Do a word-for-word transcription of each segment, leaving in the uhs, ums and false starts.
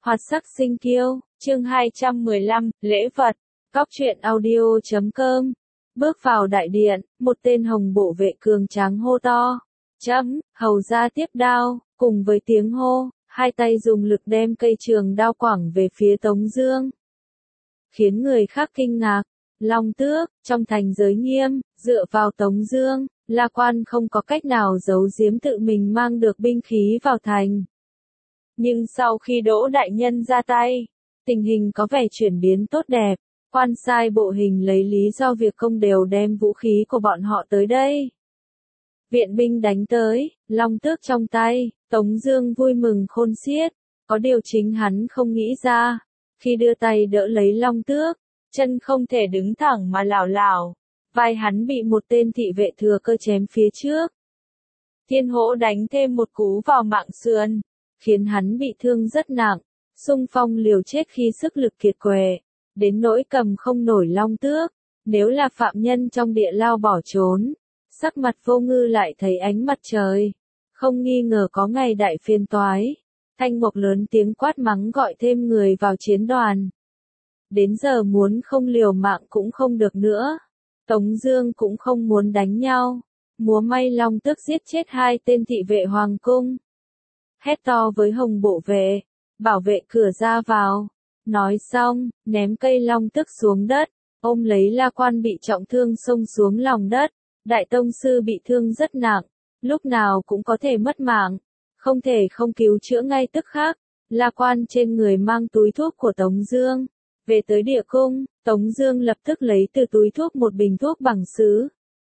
Hoạt sắc sinh kiêu, chương hai trăm mười lăm, lễ vật, cóc truyện audio chấm com. Bước vào đại điện, một tên hồng bộ vệ cường tráng hô to. Chấm, hầu ra tiếp đao, cùng với tiếng hô, hai tay dùng lực đem cây trường đao quẳng về phía Tống Dương. Khiến người khác kinh ngạc, Long Tước, trong thành giới nghiêm, dựa vào Tống Dương, La Quan không có cách nào giấu giếm tự mình mang được binh khí vào thành. Nhưng sau khi Đỗ đại nhân ra tay, tình hình có vẻ chuyển biến tốt đẹp, quan sai bộ hình lấy lý do việc không đều đem vũ khí của bọn họ tới đây. Viện binh đánh tới, Long Tước trong tay, Tống Dương vui mừng khôn xiết, có điều chính hắn không nghĩ ra, khi đưa tay đỡ lấy Long Tước, chân không thể đứng thẳng mà lảo lảo, vai hắn bị một tên thị vệ thừa cơ chém phía trước. Thiên Hỗ đánh thêm một cú vào mạng sườn, khiến hắn bị thương rất nặng, xung phong liều chết khi sức lực kiệt quệ, đến nỗi cầm không nổi Long Tước. Nếu là phạm nhân trong địa lao bỏ trốn, sắc mặt Vô Ngư lại thấy ánh mặt trời, không nghi ngờ có ngày đại phiên toái. Thanh Mộc lớn tiếng quát mắng gọi thêm người vào chiến đoàn. Đến giờ muốn không liều mạng cũng không được nữa. Tống Dương cũng không muốn đánh nhau, múa may Long Tước giết chết hai tên thị vệ hoàng cung. Hét to với hồng bộ vệ, bảo vệ cửa ra vào. Nói xong, ném cây Long Tước xuống đất, ôm lấy La Quan bị trọng thương xông xuống lòng đất. Đại tông sư bị thương rất nặng, lúc nào cũng có thể mất mạng, không thể không cứu chữa ngay tức khắc. La Quan trên người mang túi thuốc của Tống Dương, về tới địa cung, Tống Dương lập tức lấy từ túi thuốc một bình thuốc bằng sứ,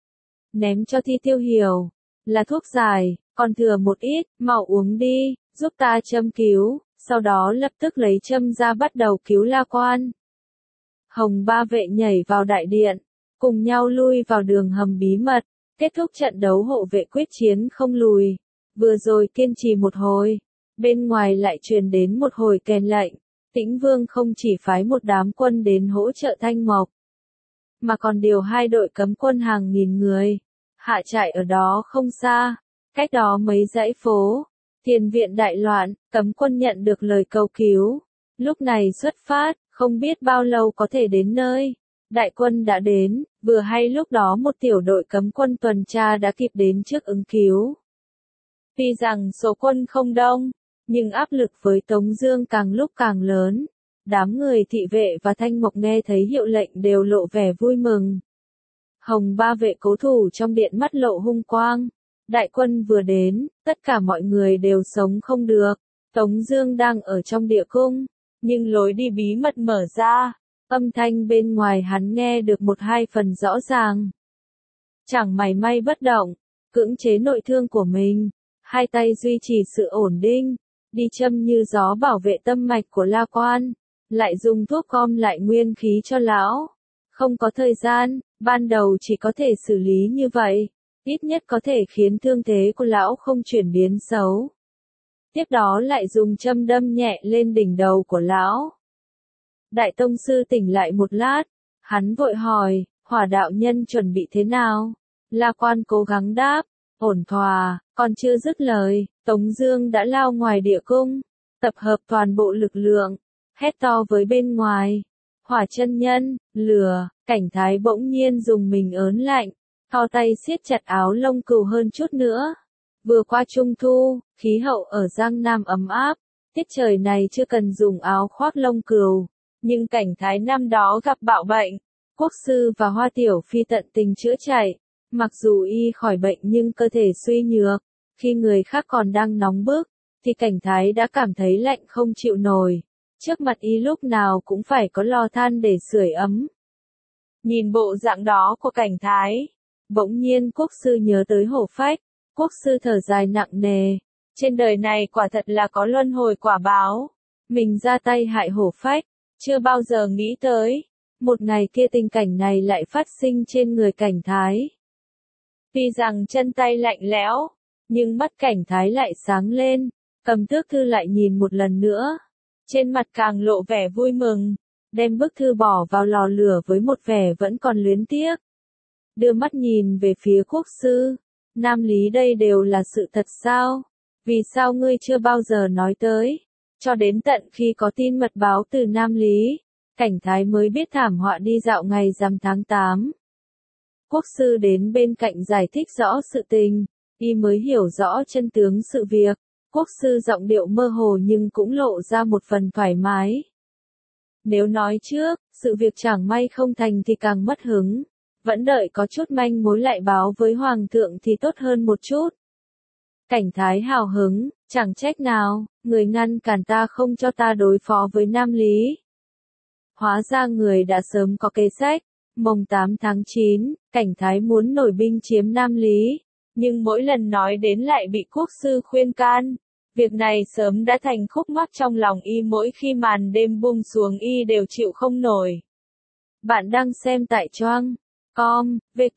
ném cho Thi Tiêu Hiểu, là thuốc giải, còn thừa một ít, mau uống đi, giúp ta châm cứu. Sau đó lập tức lấy châm ra bắt đầu cứu La Quan. Hồng ba vệ nhảy vào đại điện, cùng nhau lui vào đường hầm bí mật, kết thúc trận đấu hộ vệ quyết chiến không lùi. Vừa rồi kiên trì một hồi, bên ngoài lại truyền đến một hồi kèn lệnh. Tĩnh Vương không chỉ phái một đám quân đến hỗ trợ Thanh Mộc, mà còn điều hai đội cấm quân hàng nghìn người, hạ trại ở đó không xa, cách đó mấy dãy phố. Tiền viện đại loạn, cấm quân nhận được lời cầu cứu. Lúc này xuất phát, không biết bao lâu có thể đến nơi. Đại quân đã đến, vừa hay lúc đó một tiểu đội cấm quân tuần tra đã kịp đến trước ứng cứu. Tuy rằng số quân không đông, nhưng áp lực với Tống Dương càng lúc càng lớn. Đám người thị vệ và Thanh Mộc nghe thấy hiệu lệnh đều lộ vẻ vui mừng. Hồng ba vệ cố thủ trong điện mắt lộ hung quang. Đại quân vừa đến, tất cả mọi người đều sống không được. Tống Dương đang ở trong địa cung, nhưng lối đi bí mật mở ra, âm thanh bên ngoài hắn nghe được một hai phần rõ ràng. Chẳng mảy may bất động, cưỡng chế nội thương của mình, hai tay duy trì sự ổn định, đi châm như gió bảo vệ tâm mạch của La Quan, lại dùng thuốc gom lại nguyên khí cho lão. Không có thời gian, ban đầu chỉ có thể xử lý như vậy. Ít nhất có thể khiến thương thế của lão không chuyển biến xấu. Tiếp đó lại dùng châm đâm nhẹ lên đỉnh đầu của lão. Đại tông sư tỉnh lại một lát, hắn vội hỏi, Hỏa đạo nhân chuẩn bị thế nào? La Quan cố gắng đáp, ổn thỏa. Còn chưa dứt lời, Tống Dương đã lao ngoài địa cung, tập hợp toàn bộ lực lượng, hét to với bên ngoài. Hỏa chân nhân, lửa. Cảnh Thái bỗng nhiên dùng mình ớn lạnh, thò tay siết chặt áo lông cừu hơn chút nữa. Vừa qua trung thu, khí hậu ở Giang Nam ấm áp, tiết trời này chưa cần dùng áo khoác lông cừu, nhưng Cảnh Thái năm đó gặp bạo bệnh, Quốc sư và Hoa Tiểu Phi tận tình chữa chạy, mặc dù y khỏi bệnh nhưng cơ thể suy nhược, khi người khác còn đang nóng bức, thì Cảnh Thái đã cảm thấy lạnh không chịu nổi. Trước mặt y lúc nào cũng phải có lò than để sưởi ấm. Nhìn bộ dạng đó của Cảnh Thái, bỗng nhiên Quốc sư nhớ tới Hổ Phách. Quốc sư thở dài nặng nề, trên đời này quả thật là có luân hồi quả báo. Mình ra tay hại Hổ Phách, chưa bao giờ nghĩ tới, một ngày kia tình cảnh này lại phát sinh trên người Cảnh Thái. Tuy rằng chân tay lạnh lẽo, nhưng mắt Cảnh Thái lại sáng lên, cầm tước thư lại nhìn một lần nữa. Trên mặt càng lộ vẻ vui mừng, đem bức thư bỏ vào lò lửa với một vẻ vẫn còn luyến tiếc. Đưa mắt nhìn về phía Quốc sư, Nam Lý đây đều là sự thật sao? Vì sao ngươi chưa bao giờ nói tới? Cho đến tận khi có tin mật báo từ Nam Lý, Cảnh Thái mới biết thảm họa đi dạo ngày rằm tháng tám. Quốc sư đến bên cạnh giải thích rõ sự tình, y mới hiểu rõ chân tướng sự việc. Quốc sư giọng điệu mơ hồ nhưng cũng lộ ra một phần thoải mái. Nếu nói trước, sự việc chẳng may không thành thì càng mất hứng. Vẫn đợi có chút manh mối lại báo với Hoàng thượng thì tốt hơn một chút. Cảnh Thái hào hứng, chẳng trách nào, người ngăn cản ta không cho ta đối phó với Nam Lý. Hóa ra người đã sớm có kế sách. Mồng tám tháng chín, Cảnh Thái muốn nổi binh chiếm Nam Lý, nhưng mỗi lần nói đến lại bị quốc sư khuyên can. Việc này sớm đã thành khúc mắc trong lòng y, mỗi khi màn đêm buông xuống y đều chịu không nổi. Bạn đang xem tại choang chấm com,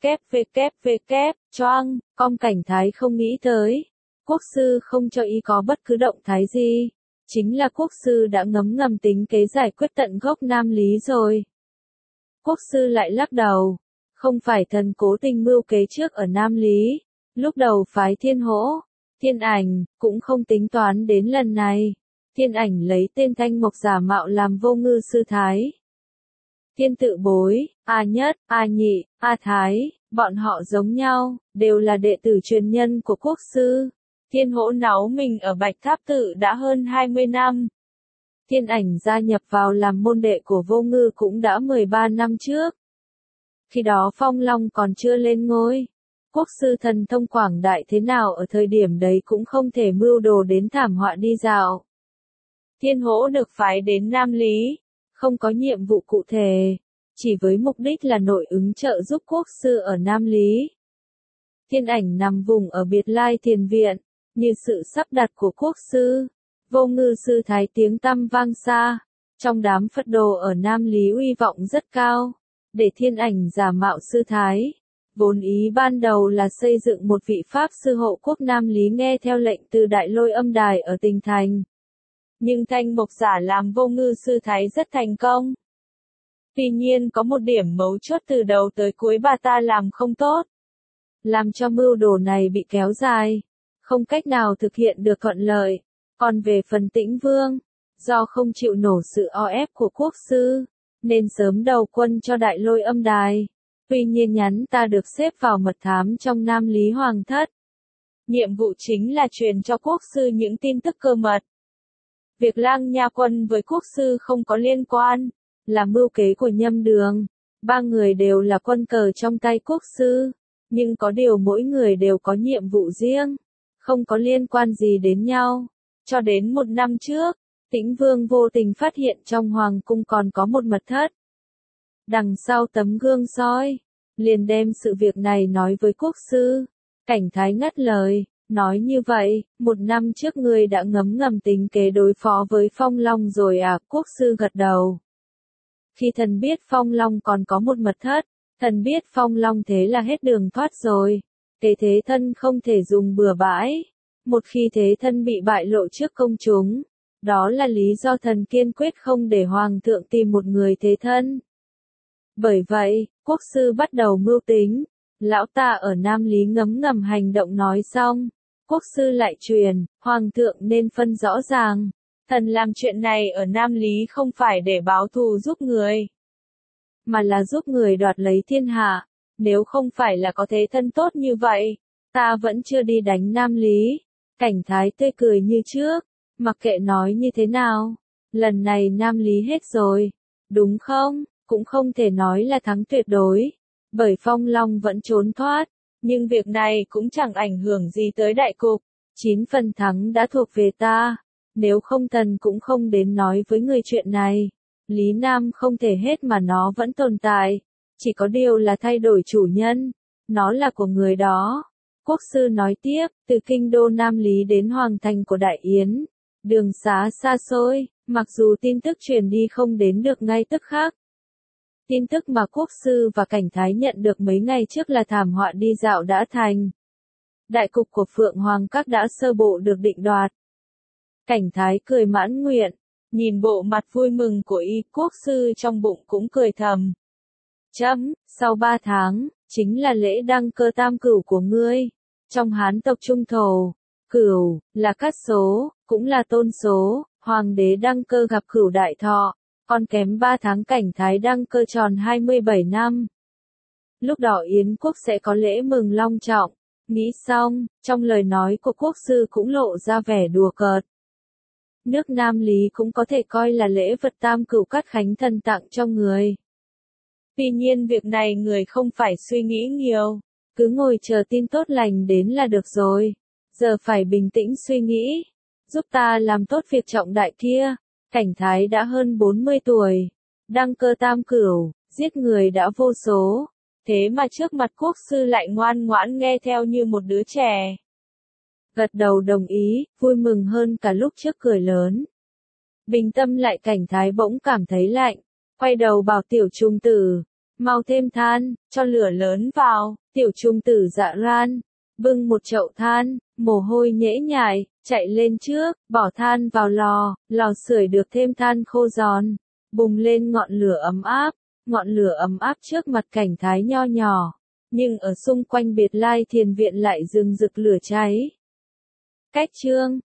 www, choang chấm com. Cảnh Thái không nghĩ tới. Quốc sư không cho y có bất cứ động thái gì. Chính là quốc sư đã ngấm ngầm tính kế giải quyết tận gốc Nam Lý rồi. Quốc sư lại lắc đầu. Không phải thần cố tình mưu kế trước ở Nam Lý. Lúc đầu phái Thiên Hỗ, Thiên Ảnh, cũng không tính toán đến lần này. Thiên Ảnh lấy tên Thanh Mộc giả mạo làm Vô Ngư sư thái. Thiên Tự Bối, A Nhất, A Nhị, A Thái, bọn họ giống nhau, đều là đệ tử truyền nhân của quốc sư. Thiên Hỗ náu mình ở Bạch Tháp Tự đã hơn hai mươi năm. Thiên Ảnh gia nhập vào làm môn đệ của Vô Ngư cũng đã mười ba năm trước. Khi đó Phong Long còn chưa lên ngôi. Quốc sư thần thông quảng đại thế nào ở thời điểm đấy cũng không thể mưu đồ đến thảm họa đi dạo. Thiên Hỗ được phái đến Nam Lý, không có nhiệm vụ cụ thể, chỉ với mục đích là nội ứng trợ giúp quốc sư ở Nam Lý. Thiên Ảnh nằm vùng ở Biệt Lai Thiền Viện, như sự sắp đặt của quốc sư. Vô Ngư sư thái tiếng tăm vang xa, trong đám Phật đồ ở Nam Lý uy vọng rất cao, để Thiên Ảnh giả mạo sư thái. Vốn ý ban đầu là xây dựng một vị Pháp sư hộ quốc Nam Lý nghe theo lệnh từ Đại Lôi Âm Đài ở Tỉnh Thành. Nhưng Thanh Mộc giả làm Vô Ngư sư thái rất thành công. Tuy nhiên có một điểm mấu chốt từ đầu tới cuối bà ta làm không tốt. Làm cho mưu đồ này bị kéo dài, không cách nào thực hiện được thuận lợi. Còn về phần Tĩnh Vương, do không chịu nổi sự o ép của quốc sư, nên sớm đầu quân cho Đại Lôi Âm Đài. Tuy nhiên nhắn ta được xếp vào mật thám trong Nam Lý Hoàng thất. Nhiệm vụ chính là truyền cho quốc sư những tin tức cơ mật. Việc Lang Nha Quân với quốc sư không có liên quan, là mưu kế của Nhâm Đường. Ba người đều là quân cờ trong tay quốc sư, nhưng có điều mỗi người đều có nhiệm vụ riêng, không có liên quan gì đến nhau. Cho đến một năm trước, Tĩnh Vương vô tình phát hiện trong hoàng cung còn có một mật thất. Đằng sau tấm gương soi, liền đem sự việc này nói với quốc sư. Cảnh Thái ngắt lời, nói như vậy, một năm trước ngươi đã ngấm ngầm tính kế đối phó với Phong Long rồi à? Quốc sư gật đầu. Khi thần biết Phong Long còn có một mật thất, thần biết Phong Long thế là hết đường thoát rồi. Kế thế thân không thể dùng bừa bãi. Một khi thế thân bị bại lộ trước công chúng, đó là lý do thần kiên quyết không để hoàng thượng tìm một người thế thân. Bởi vậy, quốc sư bắt đầu mưu tính. Lão ta ở Nam Lý ngấm ngầm hành động nói xong, quốc sư lại truyền, hoàng thượng nên phân rõ ràng. Thần làm chuyện này ở Nam Lý không phải để báo thù giúp người, mà là giúp người đoạt lấy thiên hạ. Nếu không phải là có thế thân tốt như vậy, ta vẫn chưa đi đánh Nam Lý. Cảnh Thái tươi cười như trước, mặc kệ nói như thế nào, lần này Nam Lý hết rồi, đúng không? Cũng không thể nói là thắng tuyệt đối, bởi Phong Long vẫn trốn thoát, nhưng việc này cũng chẳng ảnh hưởng gì tới đại cục. Chín phần thắng đã thuộc về ta, nếu không thần cũng không đến nói với người chuyện này. Lý Nam không thể hết mà nó vẫn tồn tại, chỉ có điều là thay đổi chủ nhân, nó là của người đó. Quốc sư nói tiếp, từ kinh đô Nam Lý đến hoàng thành của Đại Yến, đường xá xa xôi, mặc dù tin tức truyền đi không đến được ngay tức khắc. Tin tức mà quốc sư và Cảnh Thái nhận được mấy ngày trước là thảm họa đi dạo đã thành. Đại cục của Phượng Hoàng Các đã sơ bộ được định đoạt. Cảnh Thái cười mãn nguyện, nhìn bộ mặt vui mừng của y, quốc sư trong bụng cũng cười thầm. Chấm, sau ba tháng, chính là lễ đăng cơ tam cửu của ngươi. Trong Hán tộc Trung Thổ, cửu, là cát số, cũng là tôn số, Hoàng đế đăng cơ gặp cửu đại thọ, còn kém ba tháng Cảnh Thái đăng cơ tròn hai mươi bảy năm. Lúc đó Yến quốc sẽ có lễ mừng long trọng. Nghĩ xong, trong lời nói của quốc sư cũng lộ ra vẻ đùa cợt. Nước Nam Lý cũng có thể coi là lễ vật tam cửu cát khánh thần tặng cho người. Tuy nhiên việc này người không phải suy nghĩ nhiều, cứ ngồi chờ tin tốt lành đến là được rồi. Giờ phải bình tĩnh suy nghĩ, giúp ta làm tốt việc trọng đại kia. Cảnh Thái đã hơn bốn mươi tuổi, đăng cơ tam cửu, giết người đã vô số. Thế mà trước mặt quốc sư lại ngoan ngoãn nghe theo như một đứa trẻ. Gật đầu đồng ý, vui mừng hơn cả lúc trước cười lớn. Bình tâm lại Cảnh Thái bỗng cảm thấy lạnh, quay đầu bảo tiểu trung tử, mau thêm than, cho lửa lớn vào. Tiểu trung tử dạ ran, bưng một chậu than, mồ hôi nhễ nhại, chạy lên trước, bỏ than vào lò, lò sưởi được thêm than khô giòn, bùng lên ngọn lửa ấm áp. Ngọn lửa ấm áp trước mặt Cảnh Thái nho nhỏ, nhưng ở xung quanh Biệt Lai Thiền viện lại rừng rực lửa cháy. Cách chương